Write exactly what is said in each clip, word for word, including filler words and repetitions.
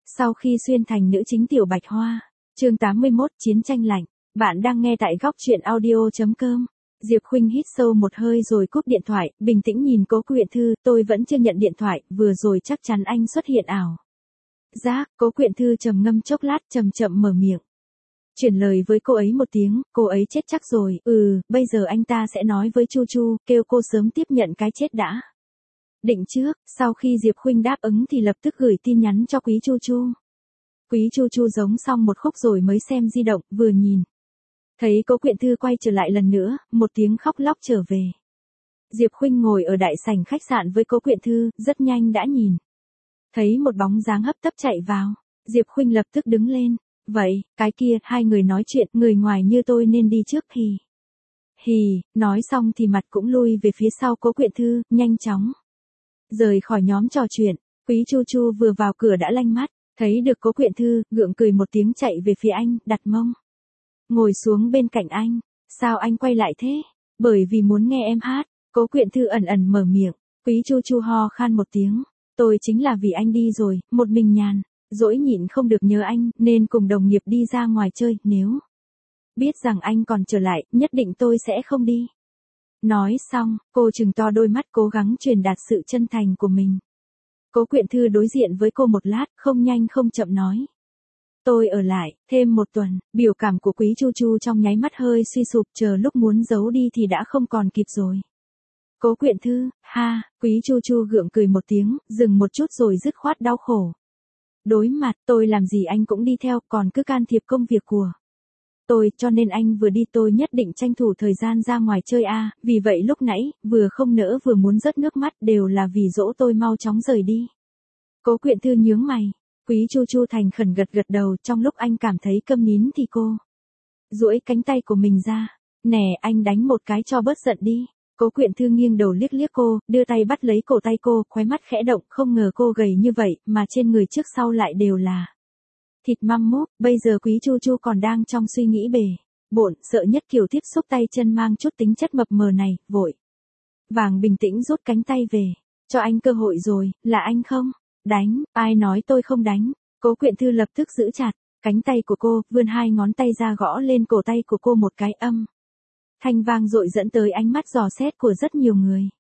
Sau khi xuyên thành nữ chính Tiểu Bạch Hoa, chương tám mươi mốt Chiến tranh lạnh, bạn đang nghe tại góc truyện audio.com. Diệp Khuynh hít sâu một hơi rồi cúp điện thoại, bình tĩnh nhìn Cố Quyện Thư, tôi vẫn chưa nhận điện thoại, vừa rồi chắc chắn anh xuất hiện ảo giác. Cố Quyện Thư trầm ngâm chốc lát, chậm chậm mở miệng. Chuyển lời với cô ấy một tiếng, cô ấy chết chắc rồi, ừ, bây giờ anh ta sẽ nói với Chu Chu, kêu cô sớm tiếp nhận cái chết đã. Định trước, sau khi Diệp Khuynh đáp ứng thì lập tức gửi tin nhắn cho Quý Chu Chu. Quý Chu Chu giống xong một khúc rồi mới xem di động, vừa nhìn. Thấy Cố Quyện Thư quay trở lại lần nữa, một tiếng khóc lóc trở về. Diệp Khuynh ngồi ở đại sảnh khách sạn với Cố Quyện Thư, rất nhanh đã nhìn. Thấy một bóng dáng hấp tấp chạy vào, Diệp Khuynh lập tức đứng lên. Vậy, cái kia, hai người nói chuyện, người ngoài như tôi nên đi trước thì. Hì, nói xong thì mặt cũng lui về phía sau Cố Quyện Thư, nhanh chóng. Rời khỏi nhóm trò chuyện, Quý Chu Chu vừa vào cửa đã lanh mắt, thấy được Cố Quyện Thư, gượng cười một tiếng chạy về phía anh, đặt mông. Ngồi xuống bên cạnh anh, sao anh quay lại thế? Bởi vì muốn nghe em hát, Cố Quyện Thư ẩn ẩn mở miệng, Quý Chu Chu ho khan một tiếng, tôi chính là vì anh đi rồi, một mình nhàn, dỗi nhịn không được nhớ anh, nên cùng đồng nghiệp đi ra ngoài chơi, nếu biết rằng anh còn trở lại, nhất định tôi sẽ không đi. Nói xong, cô trừng to đôi mắt cố gắng truyền đạt sự chân thành của mình. Cố Quyện Thư đối diện với cô một lát, không nhanh không chậm nói. Tôi ở lại, thêm một tuần, biểu cảm của Quý Chu Chu trong nháy mắt hơi suy sụp, chờ lúc muốn giấu đi thì đã không còn kịp rồi. Cố Quyện Thư, ha, Quý Chu Chu gượng cười một tiếng, dừng một chút rồi dứt khoát đau khổ. Đối mặt, tôi làm gì anh cũng đi theo, còn cứ can thiệp công việc của tôi, cho nên anh vừa đi tôi nhất định tranh thủ thời gian ra ngoài chơi a, à, vì vậy lúc nãy, vừa không nỡ vừa muốn rớt nước mắt đều là vì dỗ tôi mau chóng rời đi. Cố Quyện Thư nhướng mày, Quý Chu Chu thành khẩn gật gật đầu, trong lúc anh cảm thấy câm nín thì cô duỗi cánh tay của mình ra, nè anh đánh một cái cho bớt giận đi. Cố Quyện Thư nghiêng đầu liếc liếc cô, đưa tay bắt lấy cổ tay cô, khóe mắt khẽ động, không ngờ cô gầy như vậy, mà trên người trước sau lại đều là thịt măm mốp. Bây giờ Quý Chu Chu còn đang trong suy nghĩ bề bộn, sợ nhất kiểu tiếp xúc tay chân mang chút tính chất mập mờ này, vội vàng bình tĩnh rút cánh tay về. Cho anh cơ hội rồi, là anh không đánh, ai nói tôi không đánh. Cố Quyện Thư lập tức giữ chặt cánh tay của cô, vươn hai ngón tay ra gõ lên cổ tay của cô một cái, âm thanh vang dội dẫn tới ánh mắt dò xét của rất nhiều người.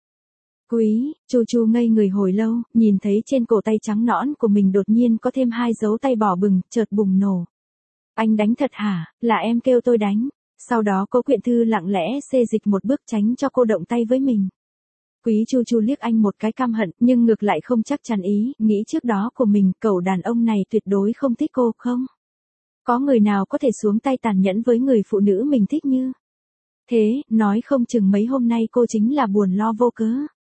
Quý Chu Chu ngây người hồi lâu, nhìn thấy trên cổ tay trắng nõn của mình đột nhiên có thêm hai dấu tay đỏ bừng, chợt bùng nổ. Anh đánh thật hả? Là em kêu tôi đánh. Sau đó Cố Quyện Thư lặng lẽ xê dịch một bước tránh cho cô động tay với mình. Quý Chu Chu liếc anh một cái căm hận, nhưng ngược lại không chắc chắn ý, nghĩ trước đó của mình, cậu đàn ông này tuyệt đối không thích cô, không có người nào có thể xuống tay tàn nhẫn với người phụ nữ mình thích như thế, nói không chừng mấy hôm nay cô chính là buồn lo vô cớ.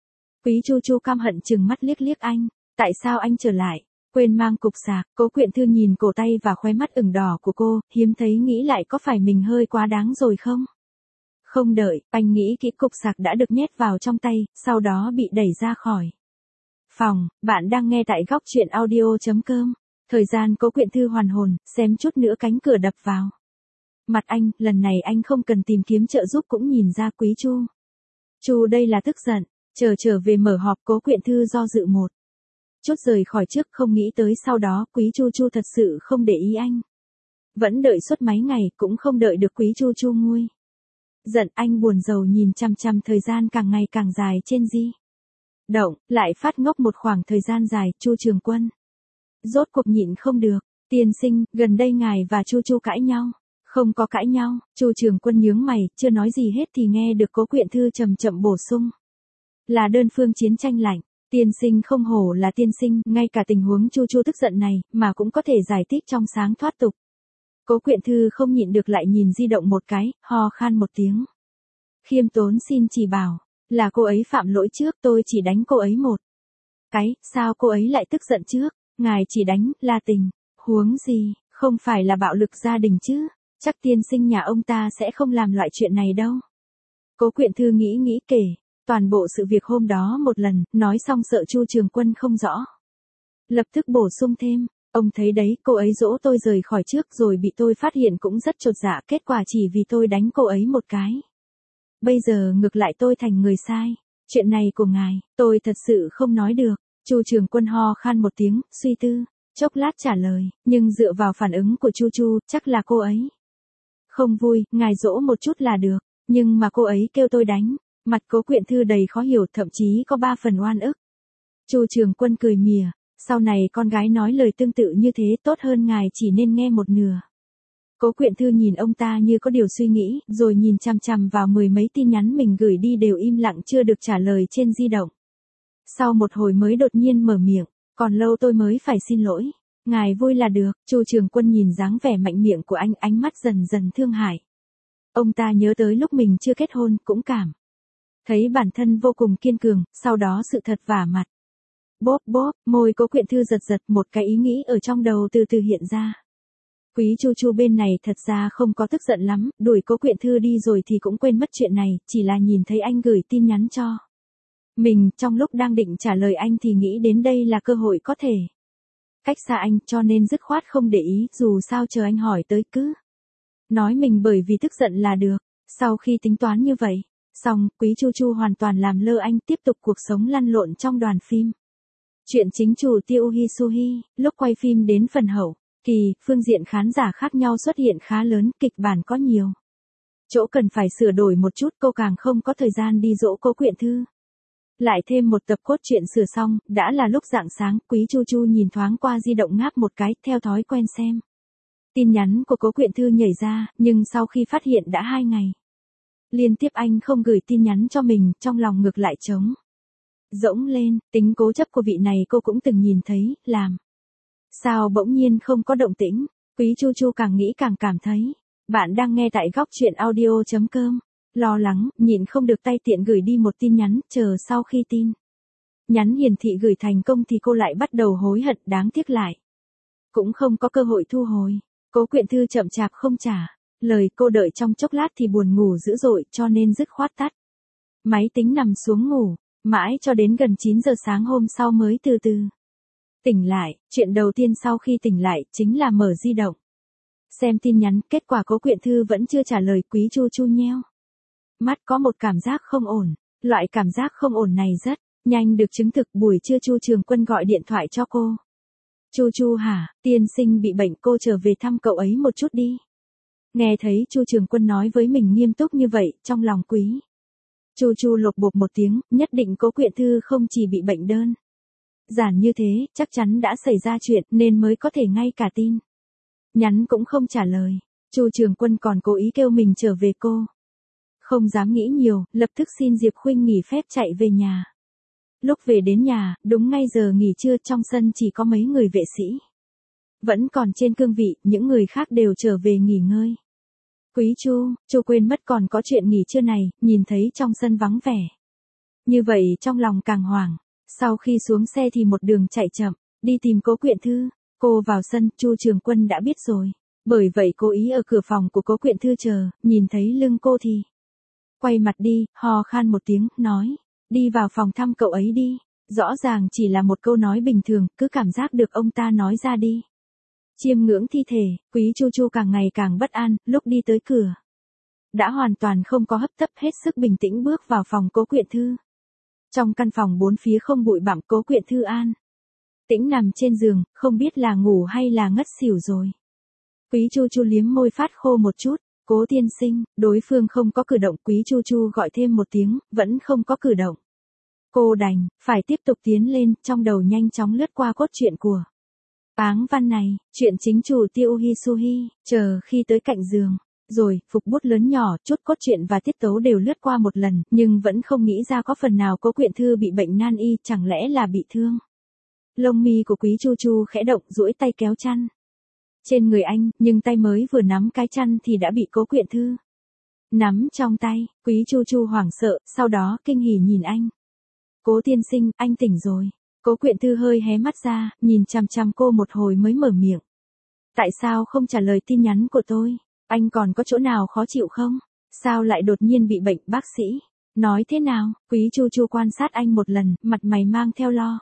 Quý Chu Chu căm hận chừng mắt liếc liếc anh, tại sao anh trở lại, quên mang cục sạc. Cố Quyện Thư nhìn cổ tay và khóe mắt ửng đỏ của cô, hiếm thấy nghĩ lại có phải mình hơi quá đáng rồi không? Không đợi, anh nghĩ kỹ, cục sạc đã được nhét vào trong tay, sau đó bị đẩy ra khỏi phòng. Bạn đang nghe tại góc truyện audio.com. Thời gian Cố Quyện Thư hoàn hồn, xem chút nữa cánh cửa đập vào mặt anh, lần này anh không cần tìm kiếm trợ giúp cũng nhìn ra Quý Chu Chu đây là tức giận. Chờ trở về mở họp, Cố Quyện Thư do dự một chút rời khỏi trước, không nghĩ tới sau đó Quý Chu Chu thật sự không để ý anh. Vẫn đợi suốt mấy ngày cũng không đợi được Quý Chu Chu nguôi giận. Anh buồn rầu nhìn chằm chằm thời gian càng ngày càng dài trên di động, lại phát ngốc một khoảng thời gian dài. Chu Trường Quân rốt cuộc nhịn không được, tiên sinh, gần đây ngài và Chu Chu cãi nhau. Không có cãi nhau. Chu Trường Quân nhướng mày, chưa nói gì hết thì nghe được Cố Quyện Thư chậm chậm bổ sung. Là đơn phương chiến tranh lạnh. Tiên sinh không hổ là tiên sinh, ngay cả tình huống Chu Chu tức giận này, mà cũng có thể giải thích trong sáng thoát tục. Cố Quyện Thư không nhịn được lại nhìn di động một cái, ho khan một tiếng. Khiêm tốn xin chỉ bảo, là cô ấy phạm lỗi trước, tôi chỉ đánh cô ấy một cái, sao cô ấy lại tức giận trước? Ngài chỉ đánh, là tình huống gì, không phải là bạo lực gia đình chứ? Chắc tiên sinh nhà ông ta sẽ không làm loại chuyện này đâu. Cố Quyện Thư nghĩ nghĩ kể toàn bộ sự việc hôm đó một lần, nói xong sợ Chu Trường Quân không rõ. Lập tức bổ sung thêm, ông thấy đấy, cô ấy dỗ tôi rời khỏi trước rồi bị tôi phát hiện cũng rất chột dạ, kết quả chỉ vì tôi đánh cô ấy một cái. Bây giờ ngược lại tôi thành người sai. Chuyện này của ngài, tôi thật sự không nói được. Chu Trường Quân ho khan một tiếng, suy tư. chốc lát trả lời, nhưng dựa vào phản ứng của Chu Chu, chắc là cô ấy không vui, ngài dỗ một chút là được, nhưng mà cô ấy kêu tôi đánh. Mặt Cố Quyện Thư đầy khó hiểu, thậm chí có ba phần oan ức. Chu Trường Quân cười mỉa, sau này con gái nói lời tương tự như thế tốt hơn ngài chỉ nên nghe một nửa. Cố Quyện Thư nhìn ông ta như có điều suy nghĩ, rồi nhìn chằm chằm vào mười mấy tin nhắn mình gửi đi đều im lặng chưa được trả lời trên di động. Sau một hồi mới đột nhiên mở miệng, còn lâu tôi mới phải xin lỗi. Ngài vui là được. Chu Trường Quân nhìn dáng vẻ mạnh miệng của anh, ánh mắt dần dần thương hại. Ông ta nhớ tới lúc mình chưa kết hôn, cũng cảm thấy bản thân vô cùng kiên cường, sau đó sự thật vả mặt. Bốp bốp, môi Cố Quyện Thư giật giật, một cái ý nghĩ ở trong đầu từ từ hiện ra. Quý Chu Chu bên này thật ra không có tức giận lắm, đuổi Cố Quyện Thư đi rồi thì cũng quên mất chuyện này, chỉ là nhìn thấy anh gửi tin nhắn cho mình, trong lúc đang định trả lời anh thì nghĩ đến đây là cơ hội có thể cách xa anh, cho nên dứt khoát không để ý, dù sao chờ anh hỏi tới cứ nói mình bởi vì tức giận là được. Sau khi tính toán như vậy, xong, Quý Chu Chu hoàn toàn làm lơ anh, tiếp tục cuộc sống lăn lộn trong đoàn phim. Chuyện chính chủ Tiêu Hisuhi, lúc quay phim đến phần hậu kỳ, phương diện khán giả khác nhau xuất hiện khá lớn, kịch bản có nhiều chỗ cần phải sửa đổi một chút, cô càng không có thời gian đi dỗ Cố Quyện Thư. Lại thêm một tập cốt truyện sửa xong, đã là lúc rạng sáng, Quý Chu Chu nhìn thoáng qua di động ngáp một cái, theo thói quen xem tin nhắn của Cố Quyện Thư nhảy ra, nhưng sau khi phát hiện đã hai ngày liên tiếp anh không gửi tin nhắn cho mình, trong lòng ngược lại trống rỗng lên. Tính cố chấp của vị này cô cũng từng nhìn thấy, làm sao bỗng nhiên không có động tĩnh. Quý Chu Chu càng nghĩ càng cảm thấy. Bạn đang nghe tại góc truyện audio chấm com. Lo lắng, nhịn không được tay tiện gửi đi một tin nhắn, chờ sau khi tin nhắn hiển thị gửi thành công thì cô lại bắt đầu hối hận, đáng tiếc lại cũng không có cơ hội thu hồi. Cố Quyện Thư chậm chạp không trả lời, cô đợi trong chốc lát thì buồn ngủ dữ dội, cho nên dứt khoát tắt máy tính nằm xuống ngủ, mãi cho đến gần chín giờ sáng hôm sau mới từ từ tỉnh lại. Chuyện đầu tiên sau khi tỉnh lại chính là mở di động xem tin nhắn, kết quả Cố Quyện Thư vẫn chưa trả lời. Quý Chu Chu nheo mắt, có một cảm giác không ổn. Loại cảm giác không ổn này rất nhanh được chứng thực. Buổi trưa Chu Trường Quân gọi điện thoại cho cô. Chu Chu hả, tiên sinh bị bệnh, cô trở về thăm cậu ấy một chút đi. Nghe thấy Chu Trường Quân nói với mình nghiêm túc như vậy, trong lòng Quý Chu Chu lột bột một tiếng, nhất định Cố Quyện Thư không chỉ bị bệnh đơn giản như thế, chắc chắn đã xảy ra chuyện nên mới có thể ngay cả tin nhắn cũng không trả lời. Chu Trường Quân còn cố ý kêu mình trở về, cô không dám nghĩ nhiều, lập tức xin Diệp Khuynh nghỉ phép chạy về nhà. Lúc về đến nhà, đúng ngay giờ nghỉ trưa, trong sân chỉ có mấy người vệ sĩ vẫn còn trên cương vị, những người khác đều trở về nghỉ ngơi. Quý Chu, Chu quên mất còn có chuyện nghỉ trưa này, nhìn thấy trong sân vắng vẻ như vậy trong lòng càng hoảng. Sau khi xuống xe thì một đường chạy chậm đi tìm Cố Quyện Thư. Cô vào sân, Chu Trường Quân đã biết rồi, bởi vậy cố ý ở cửa phòng của Cố Quyện Thư chờ, nhìn thấy lưng cô thì quay mặt đi, hò khan một tiếng, nói, đi vào phòng thăm cậu ấy đi. Rõ ràng chỉ là một câu nói bình thường, cứ cảm giác được ông ta nói ra đi chiêm ngưỡng thi thể. Quý Chu Chu càng ngày càng bất an, lúc đi tới cửa đã hoàn toàn không có hấp tấp, hết sức bình tĩnh bước vào phòng Cố Quyện Thư. Trong căn phòng bốn phía không bụi bặm, Cố Quyện Thư an tĩnh nằm trên giường, không biết là ngủ hay là ngất xỉu rồi. Quý Chu Chu liếm môi phát khô một chút. Cố tiên sinh, đối phương không có cử động. Quý Chu Chu gọi thêm một tiếng, vẫn không có cử động. Cô đành phải tiếp tục tiến lên, trong đầu nhanh chóng lướt qua cốt truyện của áng văn này. Chuyện chính chủ Tiêu Hisuhi, chờ khi tới cạnh giường rồi, phục bút lớn nhỏ, chút cốt truyện và tiết tấu đều lướt qua một lần, nhưng vẫn không nghĩ ra có phần nào Cố Quyện Thư bị bệnh nan y, chẳng lẽ là bị thương. Lông mi của Quý Chu Chu khẽ động, duỗi tay kéo chăn trên người anh, nhưng tay mới vừa nắm cái chăn thì đã bị Cố Quyện Thư nắm trong tay. Quý Chu Chu hoảng sợ, sau đó kinh hỉ nhìn anh. Cố tiên sinh, anh tỉnh rồi. Cố Quyện Thư hơi hé mắt ra, nhìn chằm chằm cô một hồi mới mở miệng. Tại sao không trả lời tin nhắn của tôi? Anh còn có chỗ nào khó chịu không? Sao lại đột nhiên bị bệnh, bác sĩ nói thế nào? Quý Chu Chu quan sát anh một lần, mặt mày mang theo lo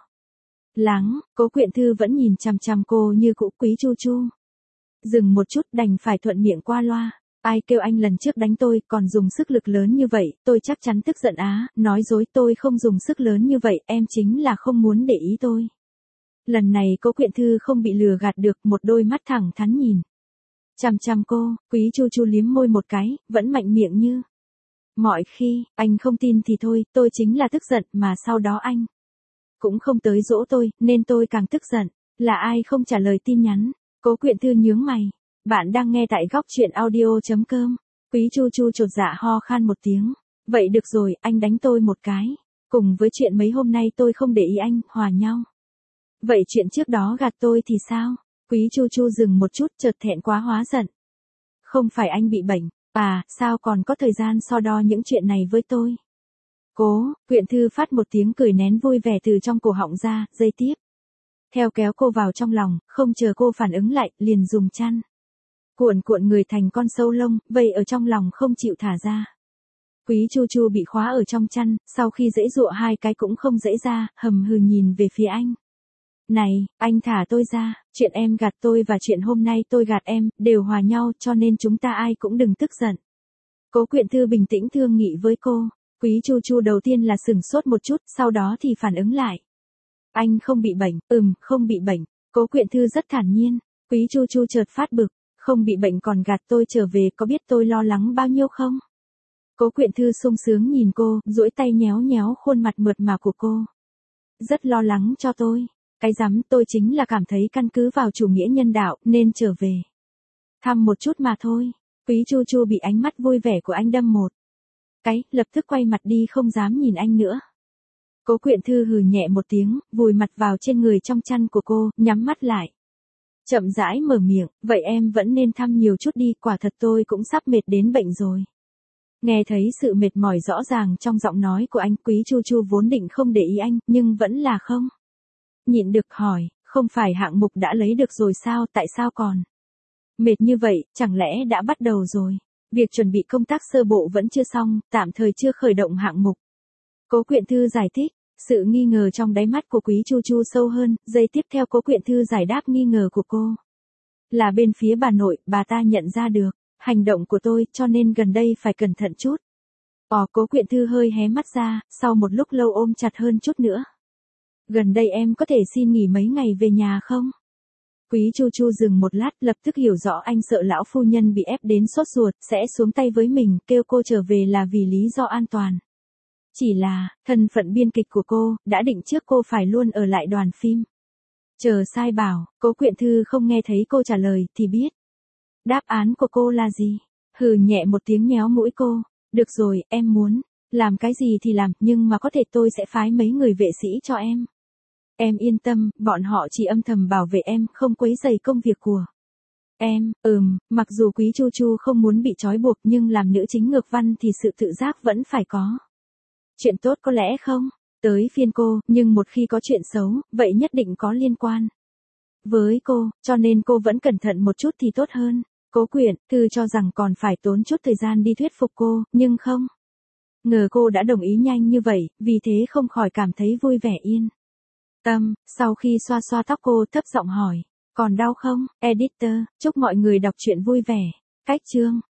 lắng. Cố Quyện Thư vẫn nhìn chằm chằm cô như cũ. Quý Chu Chu dừng một chút, đành phải thuận miệng qua loa. Ai kêu anh lần trước đánh tôi, còn dùng sức lực lớn như vậy, tôi chắc chắn tức giận á. Nói dối, tôi không dùng sức lớn như vậy, em chính là không muốn để ý tôi Lần này Cố Quyện Thư không bị lừa gạt được, một đôi mắt thẳng thắn nhìn chằm chằm cô, Quý Chu Chu liếm môi một cái, vẫn mạnh miệng như mọi khi, anh không tin thì thôi, tôi chính là tức giận, mà sau đó anh cũng không tới dỗ tôi, nên tôi càng tức giận. Là ai không trả lời tin nhắn? Cố Quyện Thư nhướng mày. Bạn đang nghe tại góc truyện audio.com. Quý Chu Chu chột dạ ho khan một tiếng. Vậy được rồi, anh đánh tôi một cái. Cùng với chuyện mấy hôm nay tôi không để ý anh, hòa nhau. Vậy chuyện trước đó gạt tôi thì sao? Quý Chu Chu dừng một chút, chợt thẹn quá hóa giận. Không phải anh bị bệnh, à, sao còn có thời gian so đo những chuyện này với tôi? Cố, Quyện Thư phát một tiếng cười nén vui vẻ từ trong cổ họng ra, giây tiếp theo kéo cô vào trong lòng, không chờ cô phản ứng lại, liền dùng chăn cuộn cuộn người thành con sâu lông, vây ở trong lòng không chịu thả ra. Quý Chu Chu bị khóa ở trong chăn, sau khi giãy giụa hai cái cũng không giãy ra, hầm hừ nhìn về phía anh. Này, anh thả tôi ra, chuyện em gạt tôi và chuyện hôm nay tôi gạt em, đều hòa nhau, cho nên chúng ta ai cũng đừng tức giận. Cố Quyện Thư bình tĩnh thương nghị với cô. Quý Chu Chu đầu tiên là sửng sốt một chút, sau đó thì phản ứng lại. Anh không bị bệnh, ừm, không bị bệnh. Cố Quyện Thư rất thản nhiên. Quý Chu Chu chợt phát bực, không bị bệnh còn gạt tôi trở về, có biết tôi lo lắng bao nhiêu không? Cố Quyện Thư sung sướng nhìn cô, duỗi tay nhéo nhéo khuôn mặt mượt mà của cô. Rất lo lắng cho tôi. Cái rắm, tôi chính là cảm thấy căn cứ vào chủ nghĩa nhân đạo, nên trở về thăm một chút mà thôi. Quý Chu Chu bị ánh mắt vui vẻ của anh đâm một cái, lập tức quay mặt đi không dám nhìn anh nữa. Cố Quyện Thư hừ nhẹ một tiếng, vùi mặt vào trên người trong chăn của cô, nhắm mắt lại. Chậm rãi mở miệng, vậy em vẫn nên thăm nhiều chút đi, quả thật tôi cũng sắp mệt đến bệnh rồi. Nghe thấy sự mệt mỏi rõ ràng trong giọng nói của anh, Quý Chu Chu vốn định không để ý anh, nhưng vẫn là không nhịn được hỏi, không phải hạng mục đã lấy được rồi sao, tại sao còn mệt như vậy, chẳng lẽ đã bắt đầu rồi? Việc chuẩn bị công tác sơ bộ vẫn chưa xong, tạm thời chưa khởi động hạng mục. Cố Quyện Thư giải thích, sự nghi ngờ trong đáy mắt của Quý Chu Chu sâu hơn, giây tiếp theo Cố Quyện Thư giải đáp nghi ngờ của cô. Là bên phía bà nội, bà ta nhận ra được hành động của tôi, cho nên gần đây phải cẩn thận chút. Ồ, Cố Quyện Thư hơi hé mắt ra, sau một lúc lâu ôm chặt hơn chút nữa. Gần đây em có thể xin nghỉ mấy ngày về nhà không? Quý Chu Chu dừng một lát, lập tức hiểu rõ anh sợ lão phu nhân bị ép đến sốt ruột, sẽ xuống tay với mình, kêu cô trở về là vì lý do an toàn. Chỉ là, thân phận biên kịch của cô, đã định trước cô phải luôn ở lại đoàn phim. Chờ sai bảo, Cố Quyện Thư không nghe thấy cô trả lời, thì biết đáp án của cô là gì. Hừ nhẹ một tiếng nhéo mũi cô. Được rồi, em muốn làm cái gì thì làm, nhưng mà có thể tôi sẽ phái mấy người vệ sĩ cho em. Em yên tâm, bọn họ chỉ âm thầm bảo vệ em, không quấy rầy công việc của em. Ừm, mặc dù Quý Chu Chu không muốn bị trói buộc, nhưng làm nữ chính ngược văn thì sự tự giác vẫn phải có. Chuyện tốt có lẽ không tới phiên cô, nhưng một khi có chuyện xấu, vậy nhất định có liên quan với cô, cho nên cô vẫn cẩn thận một chút thì tốt hơn. Cố Quyện Thư cho rằng còn phải tốn chút thời gian đi thuyết phục cô, nhưng không ngờ cô đã đồng ý nhanh như vậy, vì thế không khỏi cảm thấy vui vẻ yên tâm. Sau khi xoa xoa tóc cô, thấp giọng hỏi, còn đau không? Editor, chúc mọi người đọc truyện vui vẻ. Cách chương